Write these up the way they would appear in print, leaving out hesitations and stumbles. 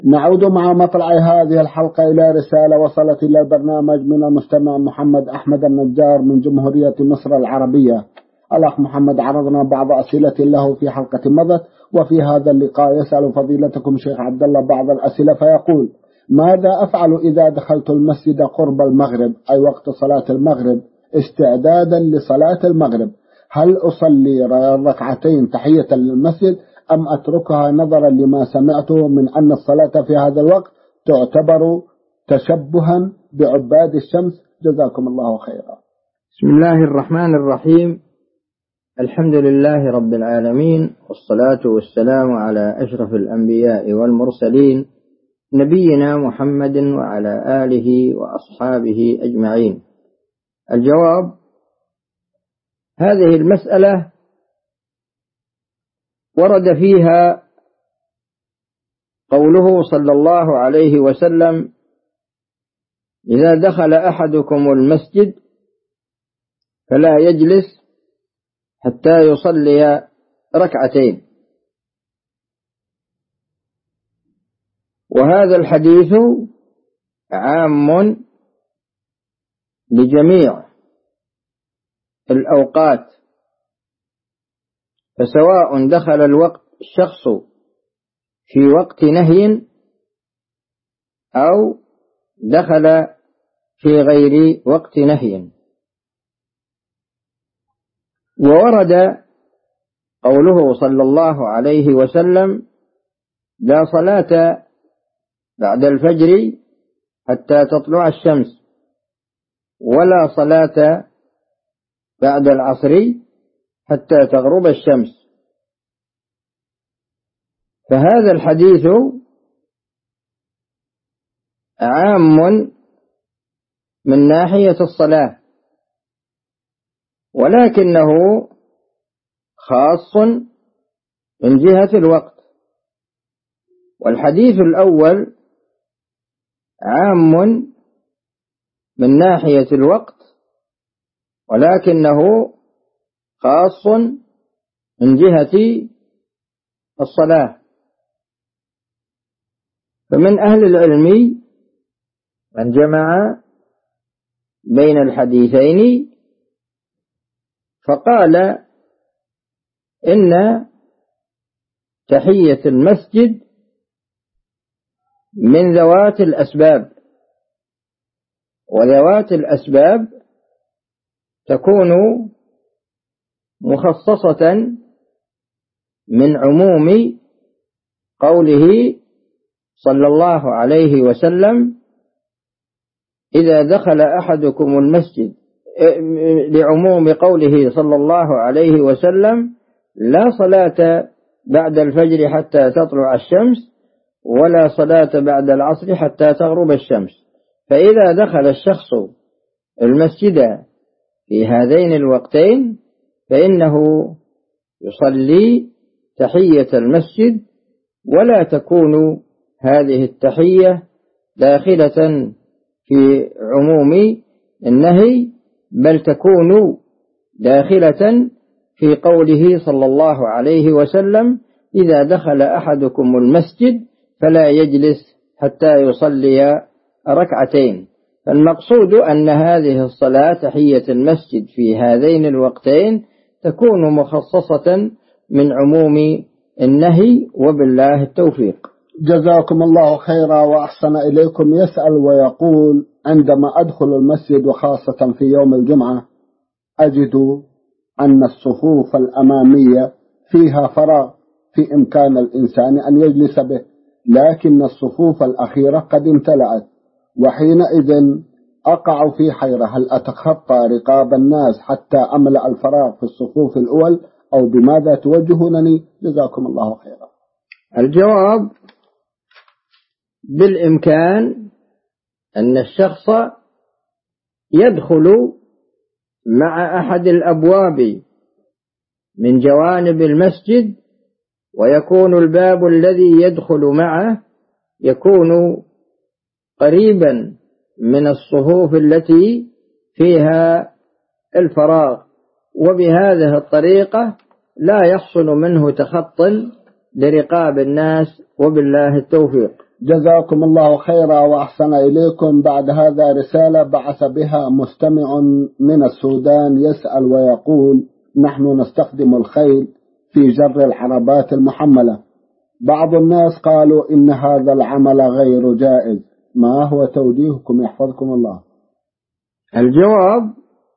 نعود مع مطلع هذه الحلقة إلى رسالة وصلت إلى البرنامج من المستمع محمد أحمد النجار من جمهورية مصر العربية. الأخ محمد عرضنا بعض أسئلة له في حلقة مضت، وفي هذا اللقاء يسأل فضيلتكم شيخ عبد الله بعض الأسئلة فيقول: ماذا أفعل إذا دخلت المسجد قرب المغرب أي وقت صلاة المغرب استعدادا لصلاة المغرب؟ هل أصلي ركعتين تحية للمسجد أم أتركها نظرا لما سمعته من أن الصلاة في هذا الوقت تعتبر تشبها بعباد الشمس؟ جزاكم الله خيرا. بسم الله الرحمن الرحيم. الحمد لله رب العالمين، والصلاة والسلام على أشرف الأنبياء والمرسلين نبينا محمد وعلى آله وأصحابه أجمعين. الجواب: هذه المسألة ورد فيها قوله صلى الله عليه وسلم: إذا دخل أحدكم المسجد فلا يجلس حتى يصلي ركعتين. وهذا الحديث عام لجميع الأوقات، فسواء دخل الشخص في وقت نهي أو دخل في غير وقت نهي. وورد قوله صلى الله عليه وسلم: لا صلاة بعد الفجر حتى تطلع الشمس، ولا صلاة بعد العصر حتى تغرب الشمس. فهذا الحديث عام من ناحية الصلاة، ولكنه خاص من جهة الوقت. والحديث الأول عام من ناحية الوقت، ولكنه خاص من جهة الصلاة. فمن أهل العلم من جمع بين الحديثين فقال إن تحية المسجد من ذوات الأسباب، وذوات الأسباب تكون مخصصة من عموم قوله صلى الله عليه وسلم: إذا دخل أحدكم المسجد، لعموم قوله صلى الله عليه وسلم: لا صلاة بعد الفجر حتى تطلع الشمس، ولا صلاة بعد العصر حتى تغرب الشمس. فإذا دخل الشخص المسجد في هذين الوقتين فإنه يصلي تحية المسجد، ولا تكون هذه التحية داخلة في عموم النهي، بل تكون داخلة في قوله صلى الله عليه وسلم: إذا دخل أحدكم المسجد فلا يجلس حتى يصلي ركعتين. فالمقصود أن هذه الصلاة تحية المسجد في هذين الوقتين تكون مخصصة من عموم النهي، وبالله التوفيق. جزاكم الله خيرا وأحسن إليكم. يسأل ويقول: عندما أدخل المسجد وخاصة في يوم الجمعة أجد أن الصفوف الأمامية فيها فراغ في إمكان الإنسان أن يجلس به، لكن الصفوف الأخيرة قد امتلأت، وحينئذ أقع في حيرة: هل أتخطى رقاب الناس حتى أملأ الفراغ في الصفوف الأول، أو بماذا توجهونني؟ جزاكم الله خيرا. الجواب: بالإمكان أن الشخص يدخل مع أحد الأبواب من جوانب المسجد، ويكون الباب الذي يدخل معه يكون قريبا من الصفوف التي فيها الفراغ، وبهذه الطريقة لا يحصل منه تخطٍ لرقاب الناس، وبالله التوفيق. جزاكم الله خيرا وأحسن إليكم. بعد هذا رسالة بعث بها مستمع من السودان يسأل ويقول: نحن نستخدم الخيل في جر العربات المحملة. بعض الناس قالوا إن هذا العمل غير جائز، ما هو توجيهكم يحفظكم الله؟ الجواب: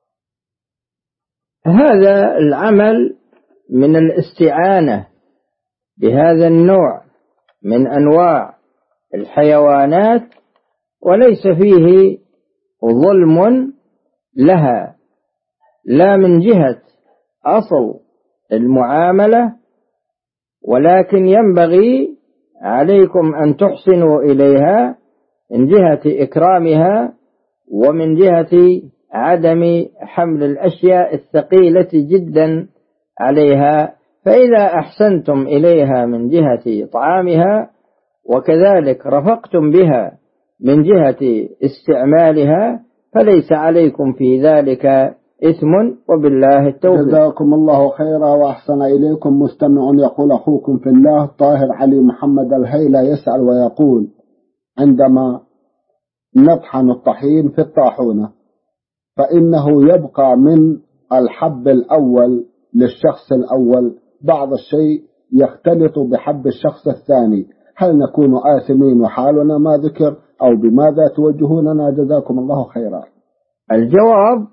هذا العمل من الاستعانة بهذا النوع من أنواع الحيوانات، وليس فيه ظلم لها، لا من جهة أصل المعاملة، ولكن ينبغي عليكم أن تحسنوا إليها من جهة إكرامها ومن جهة عدم حمل الأشياء الثقيلة جدا عليها. فإذا أحسنتم إليها من جهة طعامها وكذلك رفقتم بها من جهة استعمالها فليس عليكم في ذلك إثم، وبالله التوفيق. جزاكم الله خيرا وأحسن إليكم. مستمع يقول: أخوكم في الله طاهر علي محمد الهيلة يسأل ويقول: عندما نطحن الطحين في الطاحونة فإنه يبقى من الحب الأول للشخص الأول بعض الشيء يختلط بحب الشخص الثاني، هل نكون آثمين وحالنا ما ذكر، أو بماذا توجهوننا؟ جزاكم الله خيرا. الجواب: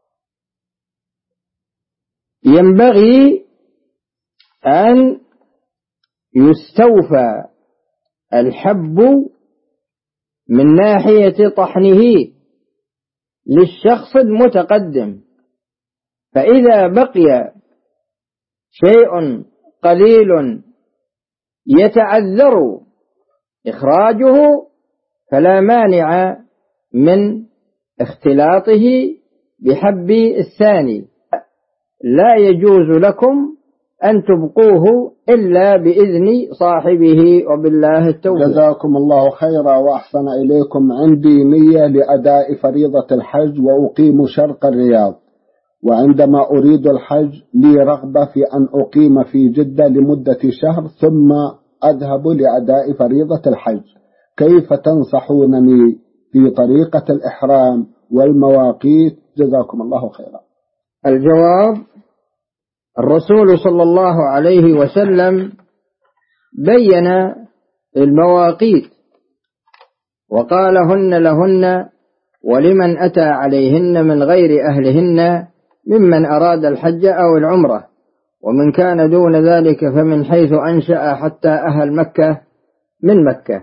ينبغي أن يستوفى الحب من ناحية طحنه للشخص المتقدم، فإذا بقي شيء قليل يتعذر إخراجه فلا مانع من اختلاطه بحب الثاني، لا يجوز لكم أن تبقوه إلا بإذن صاحبه، وبالله التوفيق. جزاكم الله خيرا وأحسن إليكم. عندي نية لأداء فريضة الحج وأقيم شرق الرياض، وعندما أريد الحج لي رغبة في أن أقيم في جدة لمدة شهر ثم أذهب لأداء فريضة الحج، كيف تنصحونني في طريقة الإحرام والمواقيت؟ جزاكم الله خيرا. الجواب: الرسول صلى الله عليه وسلم بين المواقيت وقال: هن لهن ولمن أتى عليهن من غير أهلهن ممن أراد الحج أو العمرة، ومن كان دون ذلك فمن حيث أنشأ حتى أهل مكة من مكة.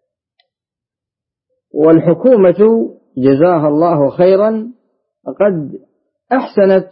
والحكومة جزاها الله خيرا قد أحسنت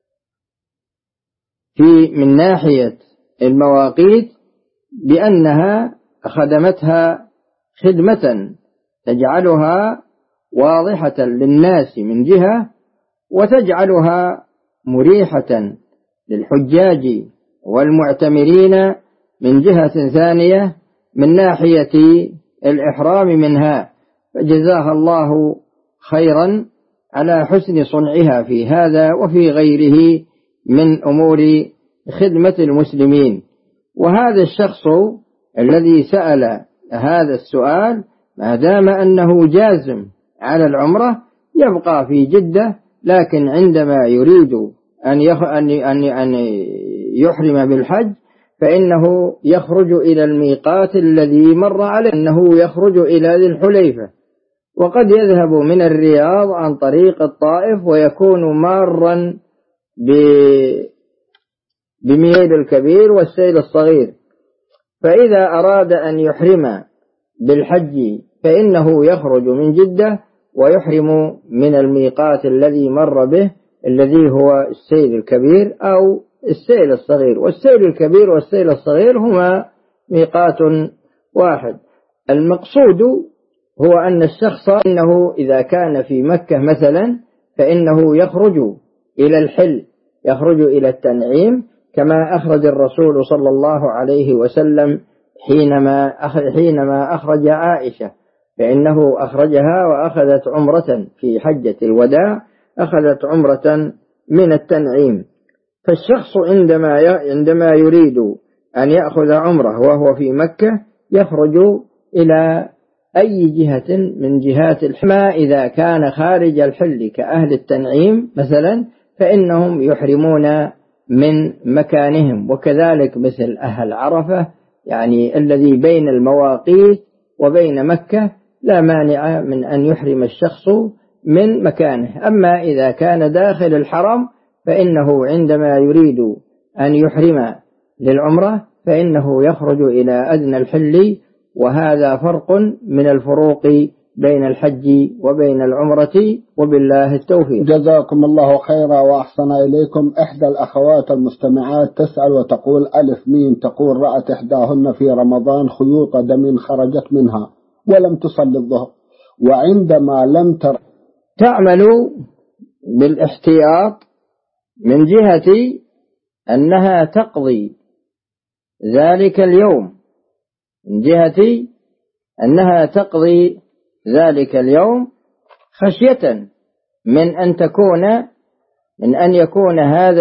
من ناحية المواقيت بأنها خدمتها خدمة تجعلها واضحة للناس من جهة، وتجعلها مريحة للحجاج والمعتمرين من جهة ثانية من ناحية الإحرام منها، فجزاها الله خيرا على حسن صنعها في هذا وفي غيره من أمور خدمة المسلمين. وهذا الشخص الذي سأل هذا السؤال ما دام أنه جازم على العمرة يبقى في جدة، لكن عندما يريد أن يحرم بالحج فإنه يخرج إلى الميقات الذي مر عليه، أنه يخرج إلى ذي الحليفة، وقد يذهب من الرياض عن طريق الطائف ويكون مارا بميل الكبير والسيل الصغير، فإذا أراد أن يحرم بالحج فإنه يخرج من جدة ويحرم من الميقات الذي مر به الذي هو السيل الكبير أو السيل الصغير، والسيل الكبير والسيل الصغير هما ميقات واحد. المقصود هو أن الشخص إنه إذا كان في مكة مثلا فإنه يخرج إلى الحل، يخرج إلى التنعيم، كما أخرج الرسول صلى الله عليه وسلم حينما أخرج عائشة، فإنه أخرجها وأخذت عمرة في حجة الوداع، أخذت عمرة من التنعيم. فالشخص عندما يريد أن يأخذ عمره وهو في مكة يخرج إلى أي جهة من جهات الحمى. إذا كان خارج الحل كأهل التنعيم مثلا فإنهم يحرمون من مكانهم، وكذلك مثل أهل عرفة يعني الذي بين المواقيت وبين مكة لا مانع من أن يحرم الشخص من مكانه. أما إذا كان داخل الحرم فإنه عندما يريد أن يحرم للعمرة فإنه يخرج إلى أدنى الحل، وهذا فرق من الفروق بين الحج وبين العمرة، وبالله التوفيق. جزاكم الله خيرا وأحسن إليكم. إحدى الأخوات المستمعات تسأل وتقول ألف ميم، تقول رأت إحداهن في رمضان خيوط دم خرجت منها ولم تصلي الظهر، وعندما لم تعمل بالاحتياط من جهة أنها تقضي ذلك اليوم، من جهة أنها تقضي ذلك اليوم خشية من أن يكون هذا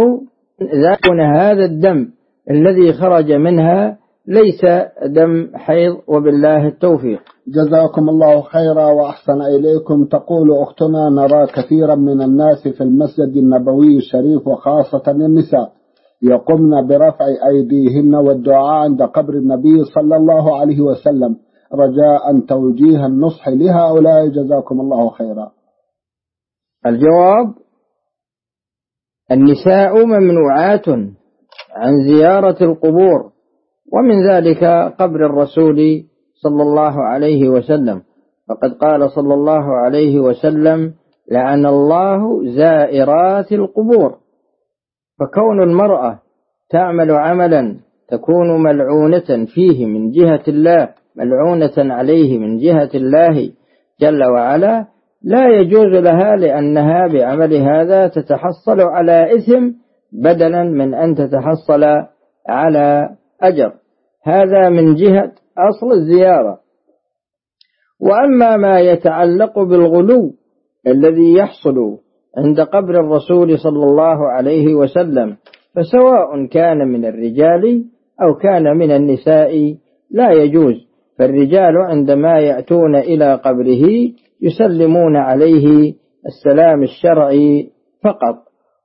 الدم الذي خرج منها ليس دم حيض، وبالله التوفيق. جزاكم الله خيرا وأحسن إليكم. تقول أختنا نرى كثيرا من الناس في المسجد النبوي الشريف وخاصة النساء يقمن برفع أيديهن والدعاء عند قبر النبي صلى الله عليه وسلم، رجاء توجيه النصح لهؤلاء جزاكم الله خيرا. الجواب: النساء ممنوعات عن زيارة القبور، ومن ذلك قبر الرسول صلى الله عليه وسلم، فقد قال صلى الله عليه وسلم: لعن الله زائرات القبور. فكون المرأة تعمل عملا تكون ملعونة فيه من جهة الله، ملعونة عليه من جهة الله جل وعلا، لا يجوز لها، لأنها بعمل هذا تتحصل على إثم بدلا من أن تتحصل على أجر. هذا من جهة أصل الزيارة. وأما ما يتعلق بالغلو الذي يحصل عند قبر الرسول صلى الله عليه وسلم، فسواء كان من الرجال أو كان من النساء لا يجوز. فالرجال عندما يأتون إلى قبره يسلمون عليه السلام الشرعي فقط.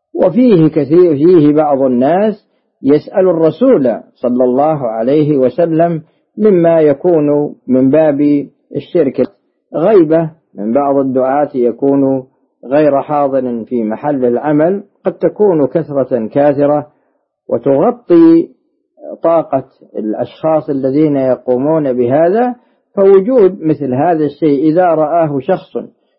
فيه بعض الناس يسأل الرسول صلى الله عليه وسلم مما يكون من باب الشرك، غيبة من بعض الدعاة يكون غير حاضر في محل العمل، قد تكون كثرة كاثرة وتغطي طاقة الأشخاص الذين يقومون بهذا. فوجود مثل هذا الشيء إذا رآه شخص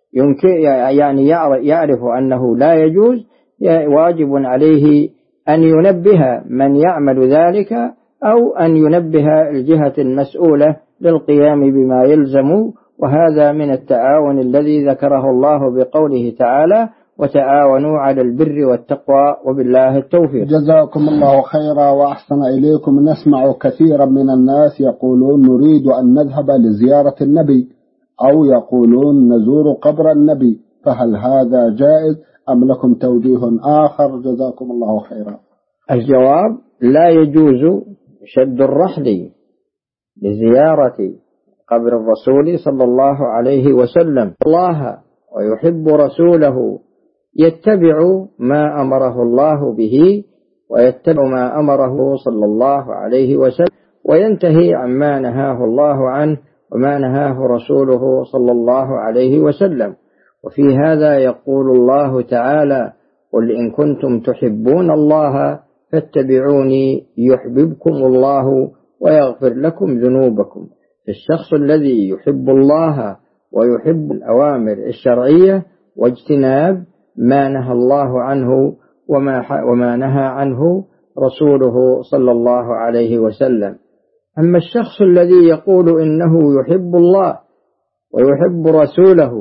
يعني يعرف أنه لا يجوز، واجب عليه أن ينبه من يعمل ذلك، أو أن ينبه الجهة المسؤولة للقيام بما يلزم. وهذا من التعاون الذي ذكره الله بقوله تعالى: وتعاونوا على البر والتقوى، وبالله التوفيق. جزاكم الله خيرا وأحسن إليكم. نسمع كثيرا من الناس يقولون نريد أن نذهب لزيارة النبي، أو يقولون نزور قبر النبي، فهل هذا جائز أم لكم توجيه آخر؟ جزاكم الله خيرا. الجواب: لا يجوز شد الرحل لزيارة قبر الرسول صلى الله عليه وسلم. الله ويحب رسوله يتبع ما أمره الله به، ويتبع ما أمره صلى الله عليه وسلم، وينتهي عما نهاه الله عنه وما نهاه رسوله صلى الله عليه وسلم. وفي هذا يقول الله تعالى: قل إن كنتم تحبون الله فاتبعوني يحببكم الله ويغفر لكم ذنوبكم. الشخص الذي يحب الله ويحب الأوامر الشرعية واجتناب ما نهى الله عنه وما نهى عنه رسوله صلى الله عليه وسلم. أما الشخص الذي يقول إنه يحب الله ويحب رسوله